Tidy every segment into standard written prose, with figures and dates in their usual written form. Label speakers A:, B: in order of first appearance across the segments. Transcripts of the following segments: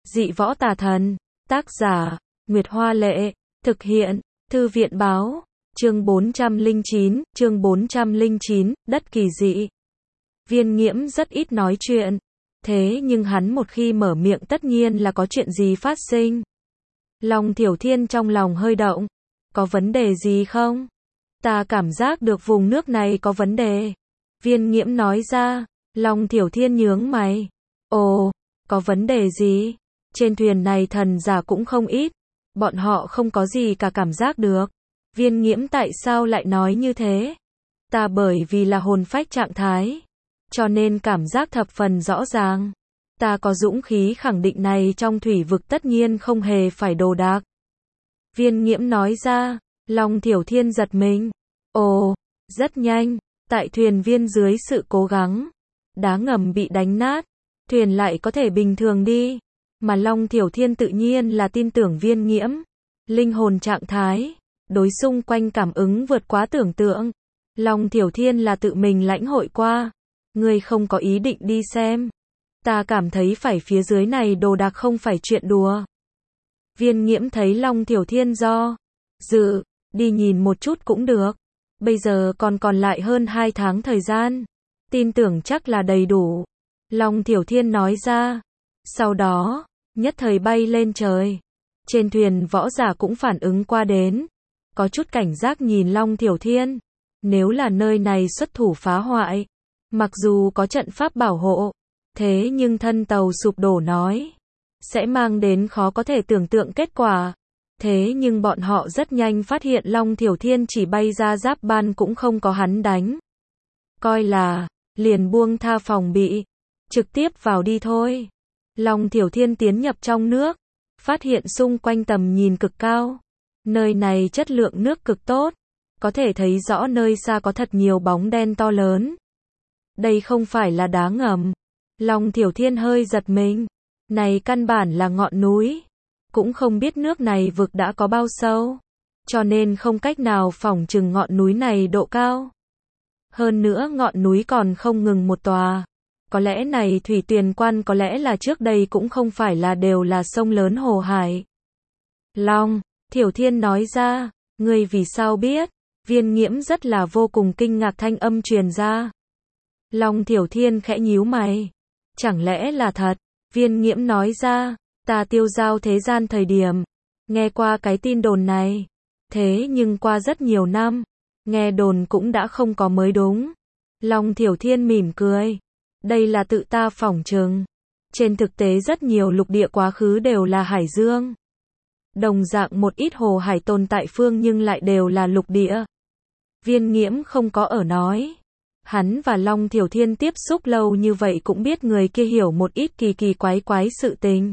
A: Dị võ tà thần. Tác giả, Nguyệt Hoa Lệ. Thực hiện, Thư viện Báo. Chương 409, đất kỳ dị. Viên Nghiễm rất ít nói chuyện. Thế nhưng hắn một khi mở miệng tất nhiên là có chuyện gì phát sinh. Long Thiểu Thiên trong lòng hơi động. Có vấn đề gì không? Ta cảm giác được vùng nước này có vấn đề. Viên Nghiễm nói ra. Long Thiểu Thiên nhướng mày. Ồ, có vấn đề gì? Trên thuyền này thần giả cũng không ít. Bọn họ không có gì cả cảm giác được. Viên Nghiễm tại sao lại nói như thế? Ta bởi vì là hồn phách trạng thái. Cho nên cảm giác thập phần rõ ràng. Ta có dũng khí khẳng định này trong thủy vực tất nhiên không hề phải đồ đạc. Viên Nghiễm nói ra. Long Thiểu Thiên giật mình. Ồ, rất nhanh. Tại thuyền viên dưới sự cố gắng. Đá ngầm bị đánh nát. Thuyền lại có thể bình thường đi. Mà Long Thiểu Thiên tự nhiên là tin tưởng Viên Nghiễm. Linh hồn trạng thái. Đối xung quanh cảm ứng vượt quá tưởng tượng. Long Thiểu Thiên là tự mình lãnh hội qua. Ngươi không có ý định đi xem. Ta cảm thấy phải phía dưới này đồ đạc không phải chuyện đùa. Viên Nghiễm thấy Long Thiểu Thiên do dự, đi nhìn một chút cũng được. Bây giờ còn lại hơn 2 tháng thời gian. Tin tưởng chắc là đầy đủ. Long Thiểu Thiên nói ra. Sau đó, nhất thời bay lên trời. Trên thuyền võ giả cũng phản ứng qua đến. Có chút cảnh giác nhìn Long Thiểu Thiên. Nếu là nơi này xuất thủ phá hoại. Mặc dù có trận pháp bảo hộ. Thế nhưng thân tàu sụp đổ nói. Sẽ mang đến khó có thể tưởng tượng kết quả. Thế nhưng bọn họ rất nhanh phát hiện Long Thiểu Thiên chỉ bay ra giáp ban cũng không có hắn đánh. Coi là, liền buông tha phòng bị. Trực tiếp vào đi thôi. Long Thiểu Thiên tiến nhập trong nước. Phát hiện xung quanh tầm nhìn cực cao. Nơi này chất lượng nước cực tốt. Có thể thấy rõ nơi xa có thật nhiều bóng đen to lớn. Đây không phải là đá ngầm. Long Thiểu Thiên hơi giật mình. Này căn bản là ngọn núi. Cũng không biết nước này vực đã có bao sâu. Cho nên không cách nào phỏng chừng ngọn núi này độ cao. Hơn nữa ngọn núi còn không ngừng một tòa. Có lẽ này thủy tuyền quan có lẽ là trước đây cũng không phải là đều là sông lớn hồ hải. Long Thiểu Thiên nói ra. Ngươi vì sao biết? Viên Nghiễm rất là vô cùng kinh ngạc thanh âm truyền ra. Long Thiểu Thiên khẽ nhíu mày. Chẳng lẽ là thật? Viên Nghiễm nói ra. Ta tiêu giao thế gian thời điểm. Nghe qua cái tin đồn này. Thế nhưng qua rất nhiều năm. Nghe đồn cũng đã không có mới đúng. Long Thiểu Thiên mỉm cười. Đây là tự ta phỏng chừng. Trên thực tế rất nhiều lục địa quá khứ đều là hải dương. Đồng dạng một ít hồ hải tồn tại phương nhưng lại đều là lục địa. Viên Nghiễm không có ở nói. Hắn và Long Thiểu Thiên tiếp xúc lâu như vậy cũng biết người kia hiểu một ít kỳ kỳ quái sự tình.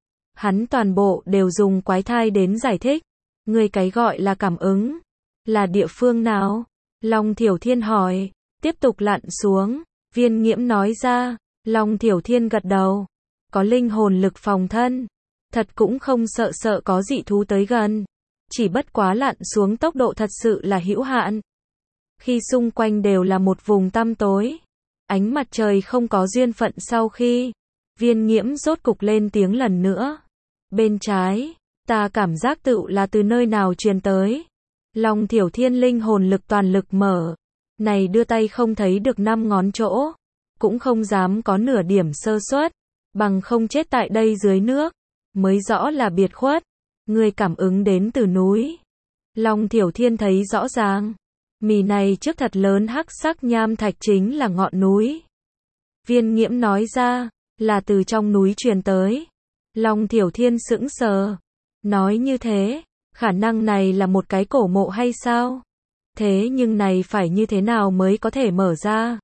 A: Hắn toàn bộ đều dùng quái thai đến giải thích. Người cái gọi là cảm ứng. Là địa phương nào? Long Thiểu Thiên hỏi. Tiếp tục lặn xuống. Viên Nghiễm nói ra. Long Thiểu Thiên gật đầu. Có linh hồn lực phòng thân. Thật cũng không sợ có dị thú tới gần. Chỉ bất quá lặn xuống tốc độ thật sự là hữu hạn. Khi xung quanh đều là một vùng tăm tối. Ánh mặt trời không có duyên phận sau khi. Viên Nghiễm rốt cục lên tiếng lần nữa. Bên trái, ta cảm giác tựu là từ nơi nào truyền tới. Long Thiểu Thiên linh hồn lực toàn lực mở. Này đưa tay không thấy được 5 ngón chỗ. Cũng không dám có nửa điểm sơ suất. Bằng không chết tại đây dưới nước. Mới rõ là biệt khuất. Người cảm ứng đến từ núi. Long Thiểu Thiên thấy rõ ràng. Mì này trước thật lớn hắc sắc nham thạch chính là ngọn núi. Viên Nghiễm nói ra. Là từ trong núi truyền tới. Long Thiểu Thiên sững sờ. Nói như thế. Khả năng này là một cái cổ mộ hay sao? Thế nhưng này phải như thế nào mới có thể mở ra?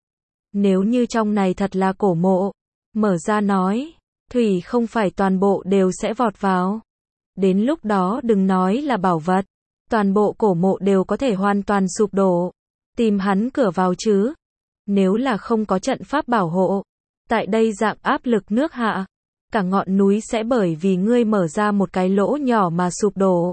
A: Nếu như trong này thật là cổ mộ. Mở ra nói. Thủy không phải toàn bộ đều sẽ vọt vào. Đến lúc đó đừng nói là bảo vật. Toàn bộ cổ mộ đều có thể hoàn toàn sụp đổ. Tìm hắn cửa vào chứ. Nếu là không có trận pháp bảo hộ. Tại đây dạng áp lực nước hạ. Cả ngọn núi sẽ bởi vì ngươi mở ra một cái lỗ nhỏ mà sụp đổ.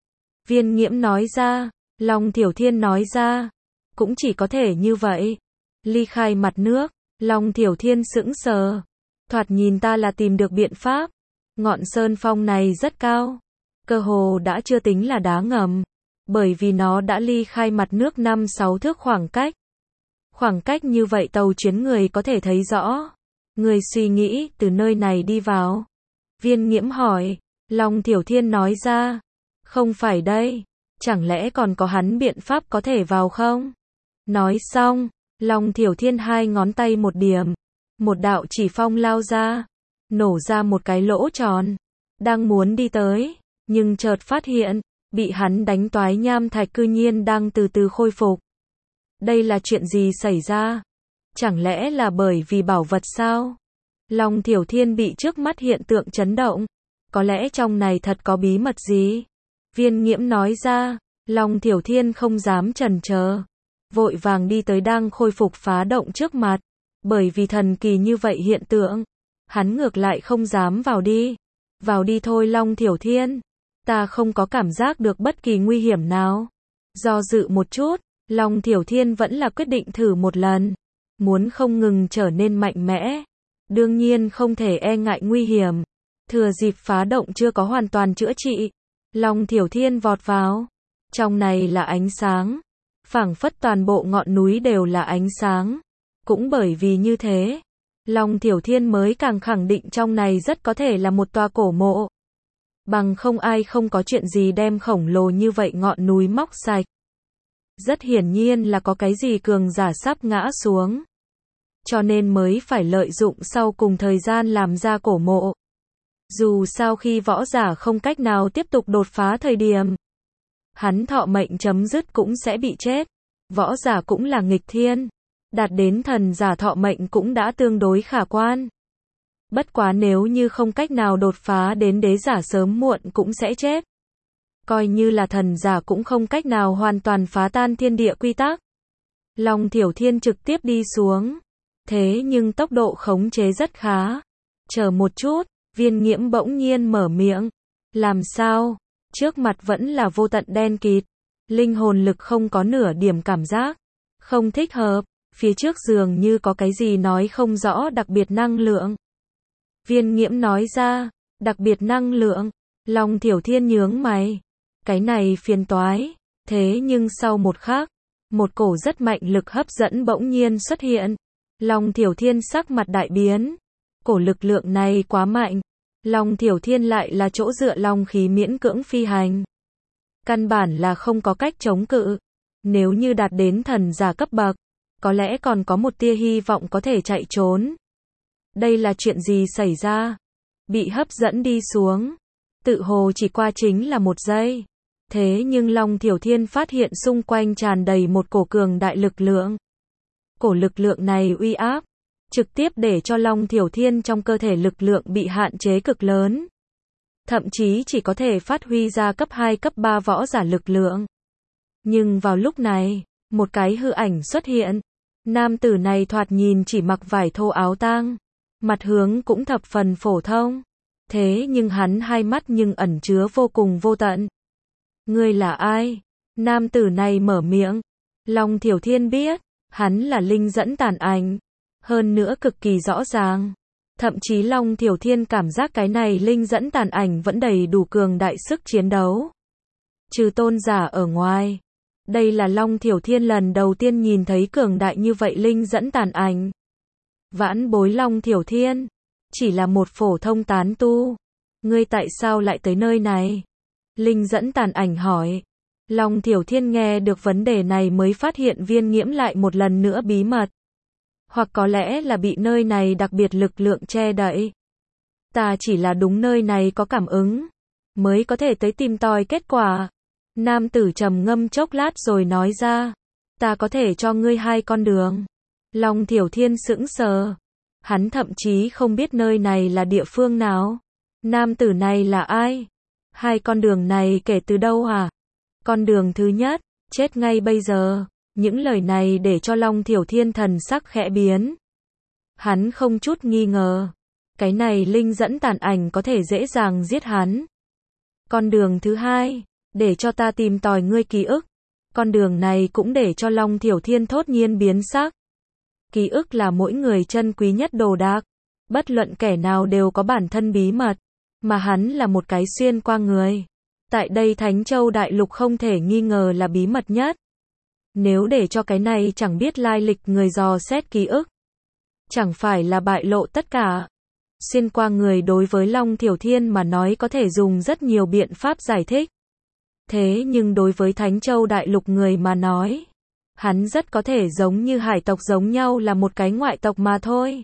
A: Viên Nghiễm nói ra. Long Thiểu Thiên nói ra. Cũng chỉ có thể như vậy. Ly khai mặt nước. Long Thiểu Thiên sững sờ. Thoạt nhìn ta là tìm được biện pháp. Ngọn sơn phong này rất cao, cơ hồ đã chưa tính là đá ngầm, bởi vì nó đã ly khai mặt nước 5-6 thước khoảng cách. Khoảng cách như vậy tàu chuyến người có thể thấy rõ. Người suy nghĩ từ nơi này đi vào. Viên Nghiễm hỏi. Long Thiểu Thiên nói ra. Không phải đây. Chẳng lẽ còn có hắn biện pháp có thể vào không? Nói xong, Long Thiểu Thiên hai ngón tay một điểm. Một đạo chỉ phong lao ra. Nổ ra một cái lỗ tròn. Đang muốn đi tới. Nhưng chợt phát hiện. Bị hắn đánh toái nham thạch cư nhiên đang từ từ khôi phục. Đây là chuyện gì xảy ra? Chẳng lẽ là bởi vì bảo vật sao? Long Thiểu Thiên bị trước mắt hiện tượng chấn động. Có lẽ trong này thật có bí mật gì? Viên Nghiễm nói ra. Long Thiểu Thiên không dám chần chờ. Vội vàng đi tới đang khôi phục phá động trước mặt. Bởi vì thần kỳ như vậy hiện tượng. Hắn ngược lại không dám vào đi. Vào đi thôi Long Thiểu Thiên. Ta không có cảm giác được bất kỳ nguy hiểm nào. Do dự một chút. Long Thiểu Thiên vẫn là quyết định thử một lần. Muốn không ngừng trở nên mạnh mẽ. Đương nhiên không thể e ngại nguy hiểm. Thừa dịp phá động chưa có hoàn toàn chữa trị. Long Thiểu Thiên vọt vào. Trong này là ánh sáng. Phảng phất toàn bộ ngọn núi đều là ánh sáng. Cũng bởi vì như thế, Long Thiểu Thiên mới càng khẳng định trong này rất có thể là một tòa cổ mộ. Bằng không ai không có chuyện gì đem khổng lồ như vậy ngọn núi móc sạch. Rất hiển nhiên là có cái gì cường giả sắp ngã xuống. Cho nên mới phải lợi dụng sau cùng thời gian làm ra cổ mộ. Dù sao khi võ giả không cách nào tiếp tục đột phá thời điểm, hắn thọ mệnh chấm dứt cũng sẽ bị chết. Võ giả cũng là nghịch thiên. Đạt đến thần giả thọ mệnh cũng đã tương đối khả quan. Bất quá nếu như không cách nào đột phá đến đế giả sớm muộn cũng sẽ chết. Coi như là thần giả cũng không cách nào hoàn toàn phá tan thiên địa quy tắc. Long Thiểu Thiên trực tiếp đi xuống. Thế nhưng tốc độ khống chế rất khá. Chờ một chút, Viên Nghiễm bỗng nhiên mở miệng. Làm sao? Trước mặt vẫn là vô tận đen kịt. Linh hồn lực không có nửa điểm cảm giác. Không thích hợp. Phía trước dường như có cái gì nói không rõ đặc biệt năng lượng. Viên Nghiễm nói ra. Đặc biệt năng lượng. Long Thiểu Thiên nhướng mày. Cái này phiền toái. Thế nhưng sau một khắc, một cổ rất mạnh lực hấp dẫn bỗng nhiên xuất hiện. Long Thiểu Thiên sắc mặt đại biến. Cổ lực lượng này quá mạnh. Long Thiểu Thiên lại là chỗ dựa long khí miễn cưỡng phi hành. Căn bản là không có cách chống cự. Nếu như đạt đến thần giả cấp bậc, có lẽ còn có một tia hy vọng có thể chạy trốn. Đây là chuyện gì xảy ra? Bị hấp dẫn đi xuống. Tự hồ chỉ qua chính là một giây. Thế nhưng Long Thiểu Thiên phát hiện xung quanh tràn đầy một cổ cường đại lực lượng. Cổ lực lượng này uy áp, trực tiếp để cho Long Thiểu Thiên trong cơ thể lực lượng bị hạn chế cực lớn. Thậm chí chỉ có thể phát huy ra cấp 2 cấp 3 võ giả lực lượng. Nhưng vào lúc này, một cái hư ảnh xuất hiện. Nam tử này thoạt nhìn chỉ mặc vải thô áo tang, mặt hướng cũng thập phần phổ thông. Thế nhưng hắn hai mắt nhưng ẩn chứa vô cùng vô tận. Ngươi là ai? Nam tử này mở miệng. Long Thiểu Thiên biết, hắn là linh dẫn tàn ảnh. Hơn nữa cực kỳ rõ ràng. Thậm chí Long Thiểu Thiên cảm giác cái này linh dẫn tàn ảnh vẫn đầy đủ cường đại sức chiến đấu. Trừ tôn giả ở ngoài. Đây là Long Thiểu Thiên lần đầu tiên nhìn thấy cường đại như vậy linh dẫn tàn ảnh. Vãn bối Long Thiểu Thiên. Chỉ là một phổ thông tán tu. Ngươi tại sao lại tới nơi này? Linh dẫn tàn ảnh hỏi. Long Thiểu Thiên nghe được vấn đề này mới phát hiện Viên Nghiễm lại một lần nữa bí mật. Hoặc có lẽ là bị nơi này đặc biệt lực lượng che đậy. Ta chỉ là đúng nơi này có cảm ứng, mới có thể tới tìm tòi kết quả. Nam tử trầm ngâm chốc lát rồi nói ra. Ta có thể cho ngươi hai con đường. Long Thiểu Thiên sững sờ. Hắn thậm chí không biết nơi này là địa phương nào. Nam tử này là ai? Hai con đường này kể từ đâu hả? Con đường thứ nhất, chết ngay bây giờ. Những lời này để cho Long Thiểu Thiên thần sắc khẽ biến. Hắn không chút nghi ngờ. Cái này linh dẫn tàn ảnh có thể dễ dàng giết hắn. Con đường thứ hai, để cho ta tìm tòi ngươi ký ức. Con đường này cũng để cho Long Thiểu Thiên thốt nhiên biến sắc. Ký ức là mỗi người chân quý nhất đồ đạc. Bất luận kẻ nào đều có bản thân bí mật. mà hắn là một cái xuyên qua người. Tại đây Thánh Châu Đại Lục không thể nghi ngờ là bí mật nhất. Nếu để cho cái này chẳng biết lai lịch người dò xét ký ức, chẳng phải là bại lộ tất cả. Xuyên qua người đối với Long Thiểu Thiên mà nói có thể dùng rất nhiều biện pháp giải thích. Thế nhưng đối với Thánh Châu Đại Lục người mà nói, hắn rất có thể giống như hải tộc giống nhau là một cái ngoại tộc mà thôi.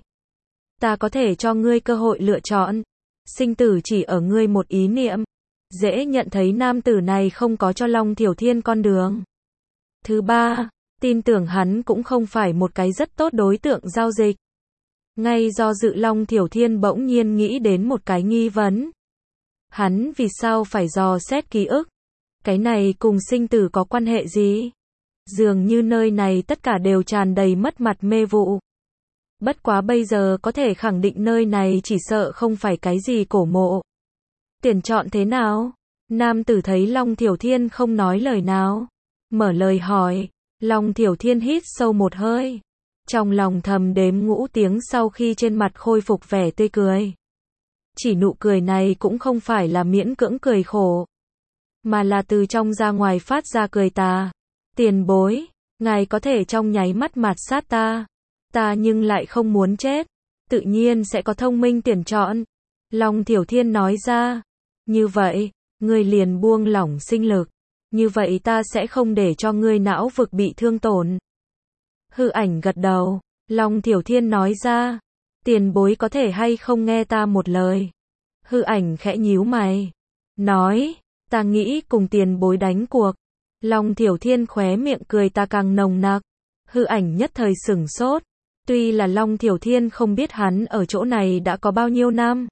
A: Ta có thể cho ngươi cơ hội lựa chọn. Sinh tử chỉ ở ngươi một ý niệm. Dễ nhận thấy nam tử này không có cho Long Thiểu Thiên con đường. Thứ ba, tin tưởng hắn cũng không phải một cái rất tốt đối tượng giao dịch. Ngay do dự Long Thiểu Thiên bỗng nhiên nghĩ đến một cái nghi vấn. Hắn vì sao phải dò xét ký ức? Cái này cùng sinh tử có quan hệ gì? Dường như nơi này tất cả đều tràn đầy mất mặt mê vụ. Bất quá bây giờ có thể khẳng định nơi này chỉ sợ không phải cái gì cổ mộ. Tiền chọn thế nào? Nam tử thấy Long Thiểu Thiên không nói lời nào, mở lời hỏi. Long Thiểu Thiên hít sâu một hơi, trong lòng thầm đếm ngũ tiếng sau khi trên mặt khôi phục vẻ tươi cười. Chỉ nụ cười này cũng không phải là miễn cưỡng cười khổ, mà là từ trong ra ngoài phát ra cười tà. Tiền bối, ngài có thể trong nháy mắt mạt sát ta. Ta nhưng lại không muốn chết, tự nhiên sẽ có thông minh tuyển chọn. Long Thiểu Thiên nói ra. Như vậy, ngươi liền buông lỏng sinh lực. Như vậy ta sẽ không để cho ngươi não vực bị thương tổn. Hư Ảnh gật đầu. Long Thiểu Thiên nói ra. Tiền bối có thể hay không nghe ta một lời? Hư Ảnh khẽ nhíu mày. Nói, ta nghĩ cùng tiền bối đánh cuộc. Long Thiểu Thiên khóe miệng cười ta càng nồng nặc. Hư Ảnh nhất thời sửng sốt. Tuy là Long Thiểu Thiên không biết hắn ở chỗ này đã có bao nhiêu năm.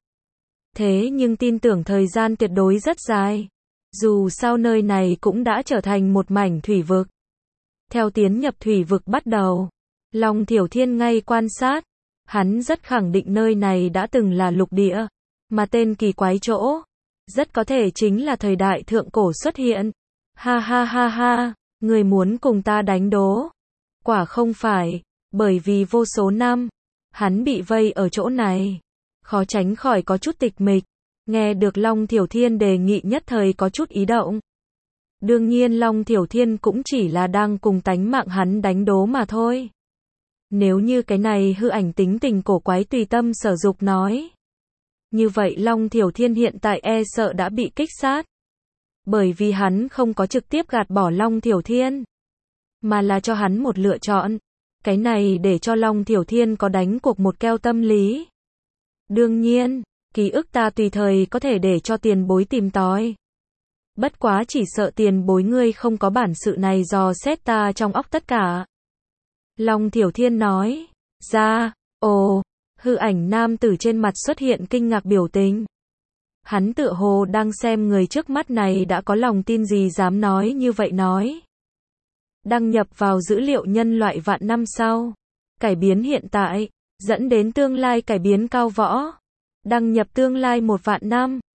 A: Thế nhưng tin tưởng thời gian tuyệt đối rất dài. Dù sao nơi này cũng đã trở thành một mảnh thủy vực. Theo tiến nhập thủy vực bắt đầu, Long Thiểu Thiên ngay quan sát. Hắn rất khẳng định nơi này đã từng là lục địa. Mà tên kỳ quái chỗ, rất có thể chính là thời đại thượng cổ xuất hiện. Ha ha ha ha, người muốn cùng ta đánh đố? Quả không phải. Bởi vì vô số năm, hắn bị vây ở chỗ này, khó tránh khỏi có chút tịch mịch. Nghe được Long Thiểu Thiên đề nghị nhất thời có chút ý động. Đương nhiên Long Thiểu Thiên cũng chỉ là đang cùng tánh mạng hắn đánh đố mà thôi. Nếu như cái này Hư Ảnh tính tình cổ quái tùy tâm sở dục nói, như vậy Long Thiểu Thiên hiện tại e sợ đã bị kích sát. Bởi vì hắn không có trực tiếp gạt bỏ Long Thiểu Thiên, mà là cho hắn một lựa chọn. Cái này để cho Long Thiểu Thiên có đánh cuộc một keo tâm lý. Đương nhiên, ký ức ta tùy thời có thể để cho tiền bối tìm tòi. Bất quá chỉ sợ tiền bối ngươi không có bản sự này dò xét ta trong óc tất cả. Long Thiểu Thiên nói. Ra, ồ, Hư Ảnh nam tử trên mặt xuất hiện kinh ngạc biểu tình. Hắn tựa hồ đang xem người trước mắt này đã có lòng tin gì dám nói như vậy nói. Đăng nhập vào dữ liệu nhân loại vạn năm sau. Cải biến hiện tại, dẫn đến tương lai cải biến cao võ. Đăng nhập tương lai 1 vạn năm.